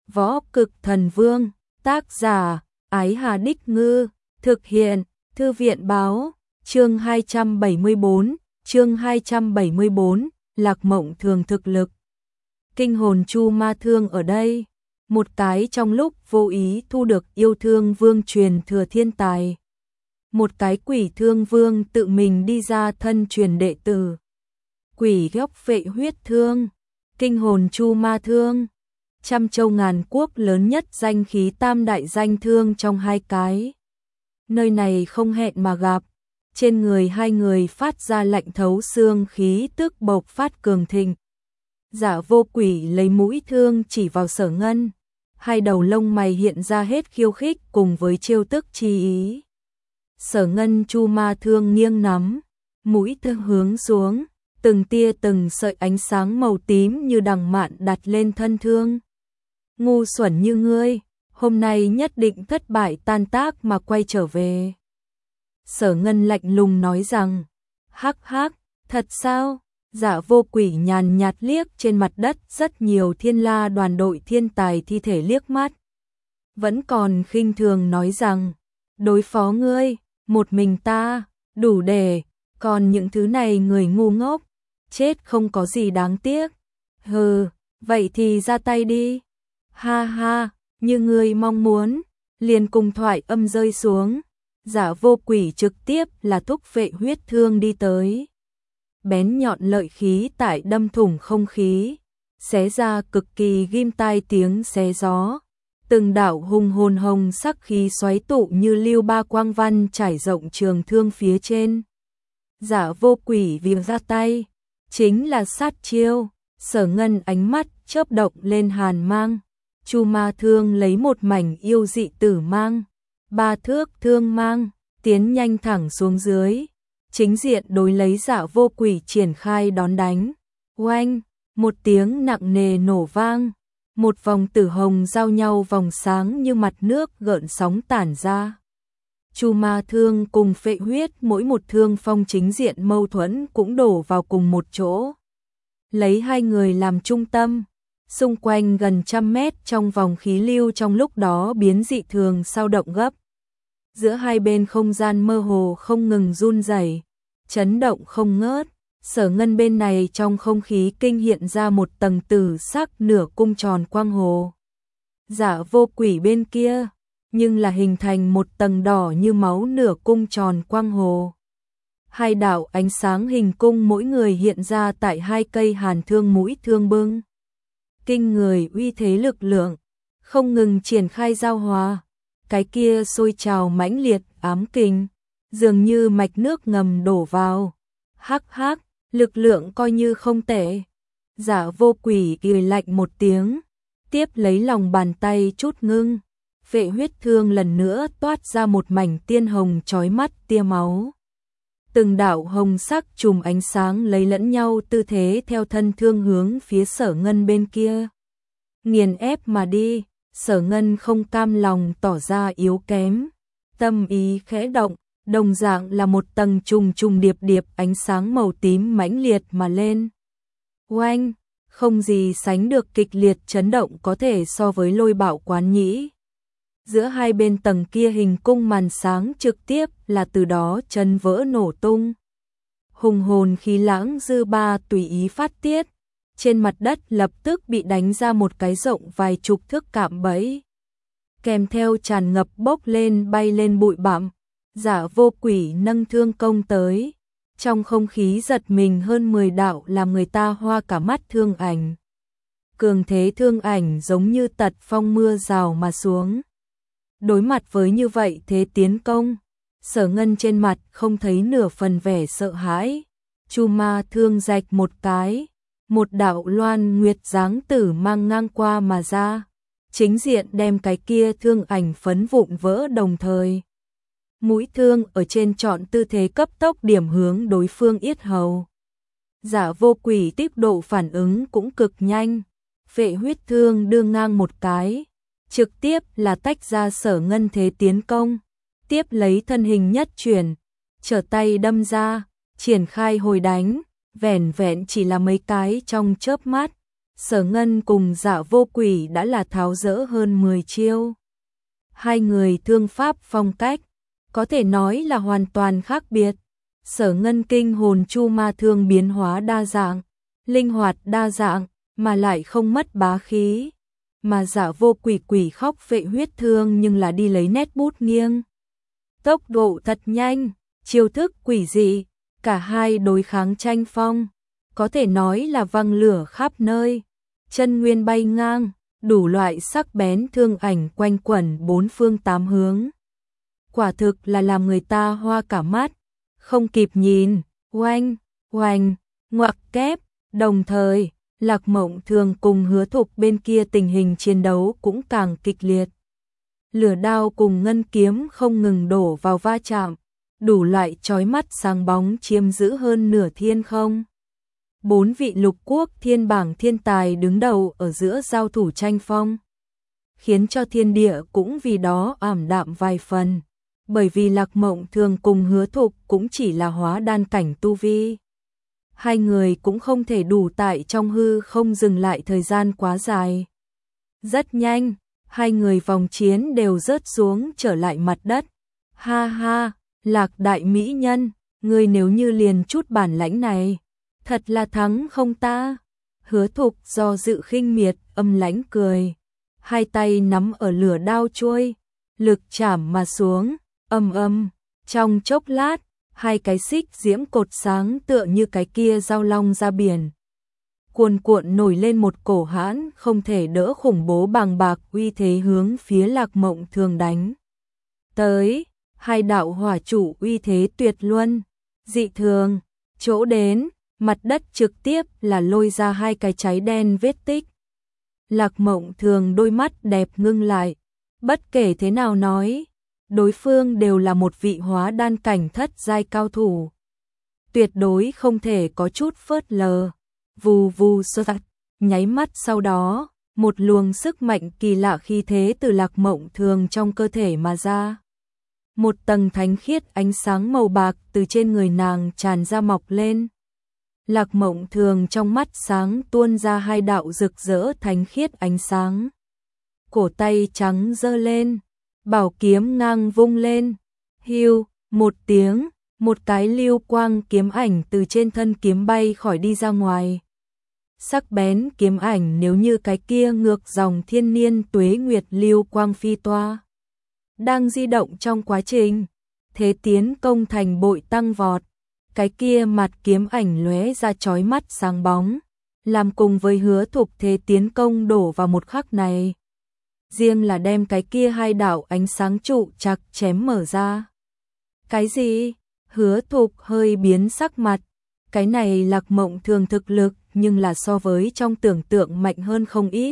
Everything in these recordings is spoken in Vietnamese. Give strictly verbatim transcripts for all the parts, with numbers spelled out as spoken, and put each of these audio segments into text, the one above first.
Võ Cực Thần Vương, tác giả, Ái Hà Đích Ngư, thực hiện, Thư viện báo, chương hai trăm bảy mươi tư, chương hai trăm bảy mươi tư, Lạc Mộng Thường thực lực. Kinh hồn Chu Ma Thương ở đây, một cái trong lúc vô ý thu được yêu thương vương truyền thừa thiên tài. Một cái quỷ thương vương tự mình đi ra thân truyền đệ tử. Quỷ góc vệ huyết thương, kinh hồn Chu Ma Thương. Trăm châu ngàn quốc lớn nhất danh khí tam đại danh thương trong hai cái. Nơi này không hẹn mà gặp, trên người hai người phát ra lạnh thấu xương khí tức bộc phát cường thịnh. Giả Vô Quỷ lấy mũi thương chỉ vào Sở Ngân, hai đầu lông mày hiện ra hết khiêu khích cùng với trêu tức chi ý. Sở Ngân Chu Ma Thương nghiêng nắm, mũi thương hướng xuống, từng tia từng sợi ánh sáng màu tím như đằng mạn đặt lên thân thương. Ngu xuẩn như ngươi, hôm nay nhất định thất bại tan tác mà quay trở về. Sở Ngân lạnh lùng nói rằng, hắc hắc, thật sao? Giả Vô Quỷ nhàn nhạt liếc trên mặt đất rất nhiều thiên la đoàn đội thiên tài thi thể liếc mắt. Vẫn còn khinh thường nói rằng, đối phó ngươi, một mình ta, đủ để, còn những thứ này người ngu ngốc, chết không có gì đáng tiếc. Hừ, vậy thì ra tay đi. Ha ha, như ngươi mong muốn, liền cùng thoại âm rơi xuống. Giả Vô Quỷ trực tiếp là thúc vệ huyết thương đi tới. Bén nhọn lợi khí tại đâm thủng không khí, xé ra cực kỳ ghim tai tiếng xé gió. Từng đạo hùng hồn hồng sắc khí xoáy tụ như lưu ba quang văn trải rộng trường thương phía trên. Giả Vô Quỷ việc ra tay, chính là sát chiêu. Sở Ngân ánh mắt chớp động lên hàn mang. Chu Ma Thương lấy một mảnh yêu dị tử mang, ba thước thương mang, tiến nhanh thẳng xuống dưới. Chính diện đối lấy Giả Vô Quỷ triển khai đón đánh. Oanh, một tiếng nặng nề nổ vang, một vòng tử hồng giao nhau vòng sáng như mặt nước gợn sóng tản ra. Chu Ma Thương cùng phệ huyết mỗi một thương phong chính diện mâu thuẫn cũng đổ vào cùng một chỗ. Lấy hai người làm trung tâm, xung quanh gần trăm mét trong vòng khí lưu trong lúc đó biến dị thường sao động gấp. Giữa hai bên không gian mơ hồ không ngừng run rẩy, chấn động không ngớt. Sở Ngân bên này trong không khí kinh hiện ra một tầng tử sắc nửa cung tròn quang hồ. Giả Vô Quỷ bên kia, nhưng là hình thành một tầng đỏ như máu nửa cung tròn quang hồ. Hai đạo ánh sáng hình cung mỗi người hiện ra tại hai cây hàn thương mũi thương bưng. Kinh người uy thế lực lượng, không ngừng triển khai giao hòa. Cái kia sôi trào mãnh liệt ám kình, dường như mạch nước ngầm đổ vào. Hắc hắc, lực lượng coi như không tệ. Giả Vô Quỷ cười lạnh một tiếng, tiếp lấy lòng bàn tay chút ngưng. Vệ huyết thương lần nữa toát ra một mảnh tiên hồng chói mắt tia máu. Từng đạo hồng sắc chùm ánh sáng lấy lẫn nhau tư thế theo thân thương hướng phía Sở Ngân bên kia. Nghiền ép mà đi. Sở Ngân không cam lòng tỏ ra yếu kém. Tâm ý khẽ động, đồng dạng là một tầng trùng trùng điệp điệp ánh sáng màu tím mãnh liệt mà lên. Oanh, không gì sánh được kịch liệt chấn động có thể so với lôi bạo quán nhĩ. Giữa hai bên tầng kia hình cung màn sáng trực tiếp là từ đó chân vỡ nổ tung. Hùng hồn khí lãng dư ba tùy ý phát tiết. Trên mặt đất lập tức bị đánh ra một cái rộng vài chục thước cạm bẫy. Kèm theo tràn ngập bốc lên bay lên bụi bặm. Giả Vô Quỷ nâng thương công tới. Trong không khí giật mình hơn mười đạo làm người ta hoa cả mắt thương ảnh. Cường thế thương ảnh giống như tật phong mưa rào mà xuống. Đối mặt với như vậy thế tiến công, Sở Ngân trên mặt không thấy nửa phần vẻ sợ hãi. Chu Ma Thương rạch một cái, một đạo loan nguyệt dáng tử mang ngang qua mà ra, chính diện đem cái kia thương ảnh phấn vụn vỡ đồng thời. Mũi thương ở trên chọn tư thế cấp tốc điểm hướng đối phương yết hầu. Giả Vô Quỷ tiếp độ phản ứng cũng cực nhanh, vệ huyết thương đưa ngang một cái, trực tiếp là tách ra Sở Ngân thế tiến công, tiếp lấy thân hình nhất chuyển, trở tay đâm ra, triển khai hồi đánh. Vẻn vẹn chỉ là mấy cái trong chớp mắt, Sở Ngân cùng Dạ Vô Quỷ đã là tháo dỡ hơn mười chiêu. Hai người thương pháp phong cách, có thể nói là hoàn toàn khác biệt. Sở Ngân kinh hồn chu ma thương biến hóa đa dạng, linh hoạt đa dạng, mà lại không mất bá khí. Mà Dạ Vô Quỷ quỷ khóc vệ huyết thương nhưng là đi lấy nét bút nghiêng. Tốc độ thật nhanh, chiêu thức quỷ dị, cả hai đối kháng tranh phong, có thể nói là văng lửa khắp nơi, chân nguyên bay ngang, đủ loại sắc bén thương ảnh quanh quẩn bốn phương tám hướng. Quả thực là làm người ta hoa cả mắt, không kịp nhìn, oanh, oanh, ngoặc kép, đồng thời, Lạc Mộng Thường cùng Hứa Thục bên kia tình hình chiến đấu cũng càng kịch liệt. Lửa đao cùng ngân kiếm không ngừng đổ vào va chạm, đủ loại chói mắt sáng bóng chiếm giữ hơn nửa thiên không. Bốn vị lục quốc thiên bảng thiên tài đứng đầu ở giữa giao thủ tranh phong, khiến cho thiên địa cũng vì đó ảm đạm vài phần, bởi vì Lạc Mộng Thường cùng Hứa Thục cũng chỉ là hóa đan cảnh tu vi. Hai người cũng không thể đủ tại trong hư không dừng lại thời gian quá dài. Rất nhanh, hai người vòng chiến đều rớt xuống trở lại mặt đất. Ha ha, Lạc đại mỹ nhân, ngươi nếu như liền chút bản lãnh này, thật là thắng không ta? Hứa Thục do dự khinh miệt, âm lãnh cười, hai tay nắm ở lửa đao chuôi, lực chảm mà xuống, âm âm, trong chốc lát, hai cái xích diễm cột sáng tựa như cái kia dao long ra biển. Cuồn cuộn nổi lên một cổ hãn không thể đỡ khủng bố bàng bạc uy thế hướng phía Lạc Mộng Thường đánh tới. Hai đạo hỏa chủ uy thế tuyệt luân, dị thường, chỗ đến, mặt đất trực tiếp là lôi ra hai cái cháy đen vết tích. Lạc Mộng Thường đôi mắt đẹp ngưng lại, bất kể thế nào nói, đối phương đều là một vị hóa đan cảnh thất giai cao thủ. Tuyệt đối không thể có chút phớt lờ. Vù vù sơ tạch, nháy mắt sau đó, một luồng sức mạnh kỳ lạ khí thế từ Lạc Mộng Thường trong cơ thể mà ra. Một tầng thánh khiết ánh sáng màu bạc từ trên người nàng tràn ra mọc lên. Lạc Mộng Thường trong mắt sáng tuôn ra hai đạo rực rỡ thánh khiết ánh sáng. Cổ tay trắng giơ lên, bảo kiếm ngang vung lên. Hiu, một tiếng, một cái lưu quang kiếm ảnh từ trên thân kiếm bay khỏi đi ra ngoài. Sắc bén kiếm ảnh nếu như cái kia ngược dòng thiên niên tuế nguyệt lưu quang phi toa. Đang di động trong quá trình, thế tiến công thành bội tăng vọt, cái kia mặt kiếm ảnh lóe ra chói mắt sáng bóng, làm cùng với Hứa Thục thế tiến công đổ vào một khắc này. Riêng là đem cái kia hai đạo ánh sáng trụ chặt chém mở ra. Cái gì? Hứa Thục hơi biến sắc mặt, cái này Lạc Mộng Thường thực lực nhưng là so với trong tưởng tượng mạnh hơn không ít.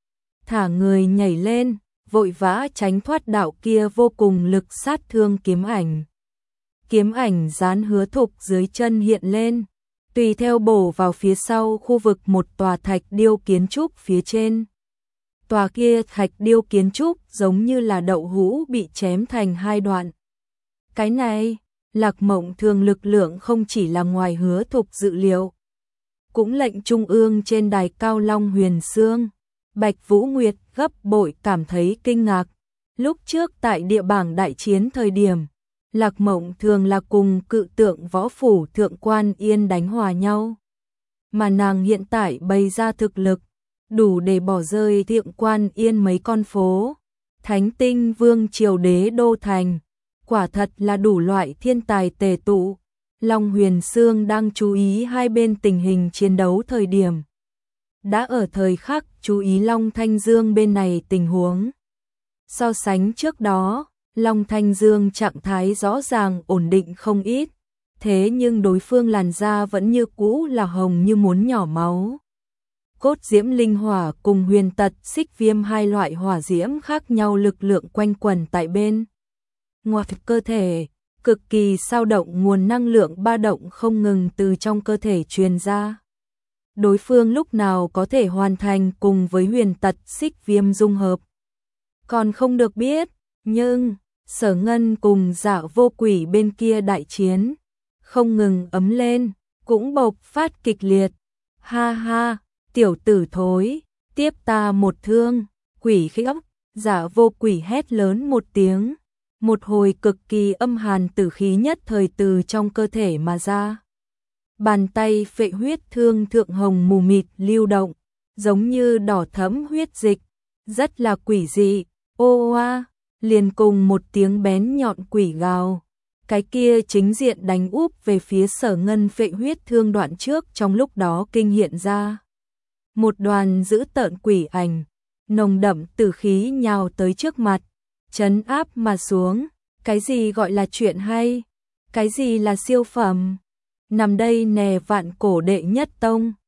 Thả người nhảy lên, vội vã tránh thoát đạo kia vô cùng lực sát thương kiếm ảnh. Kiếm ảnh dán Hứa Thục dưới chân hiện lên, tùy theo bổ vào phía sau khu vực một tòa thạch điêu kiến trúc phía trên. Tòa kia thạch điêu kiến trúc giống như là đậu hũ bị chém thành hai đoạn. Cái này, Lạc Mộng Thường lực lượng không chỉ là ngoài Hứa Thục dự liệu, cũng lệnh trung ương trên đài cao Long Huyền Xương. Bạch Vũ Nguyệt gấp bội cảm thấy kinh ngạc. Lúc trước tại địa bảng đại chiến thời điểm, Lạc Mộng Thường là cùng cự tượng võ phủ thượng quan Yên đánh hòa nhau. Mà nàng hiện tại bày ra thực lực, đủ để bỏ rơi thượng quan Yên mấy con phố. Thánh Tinh Vương triều đế đô thành, quả thật là đủ loại thiên tài tề tụ. Long Huyền Xương đang chú ý hai bên tình hình chiến đấu thời điểm, đã ở thời khắc chú ý Long Thanh Dương bên này tình huống. So sánh trước đó, Long Thanh Dương trạng thái rõ ràng ổn định không ít, thế nhưng đối phương làn da vẫn như cũ là hồng như muốn nhỏ máu. Cốt diễm linh hỏa cùng huyền tật xích viêm hai loại hỏa diễm khác nhau lực lượng quanh quẩn tại bên ngoài cơ thể, cực kỳ sao động, nguồn năng lượng ba động không ngừng từ trong cơ thể truyền ra. Đối phương lúc nào có thể hoàn thành cùng với huyền tật xích viêm dung hợp, còn không được biết, nhưng Sở Ngân cùng Dạ Vô Quỷ bên kia đại chiến, không ngừng ấm lên, cũng bộc phát kịch liệt. Ha ha, tiểu tử thối, tiếp ta một thương, quỷ khiếp, giả vô quỷ hét lớn một tiếng, một hồi cực kỳ âm hàn tử khí nhất thời từ trong cơ thể mà ra. Bàn tay phệ huyết thương thượng hồng mù mịt lưu động, giống như đỏ thẫm huyết dịch, rất là quỷ dị. Ô oa, liền cùng một tiếng bén nhọn quỷ gào, cái kia chính diện đánh úp về phía Sở Ngân phệ huyết thương đoạn trước, trong lúc đó kinh hiện ra một đoàn dữ tợn quỷ ảnh, nồng đậm tử khí nhào tới trước mặt, trấn áp mà xuống. Cái gì gọi là chuyện hay? Cái gì là siêu phẩm? Nằm đây nè vạn cổ đệ nhất tông.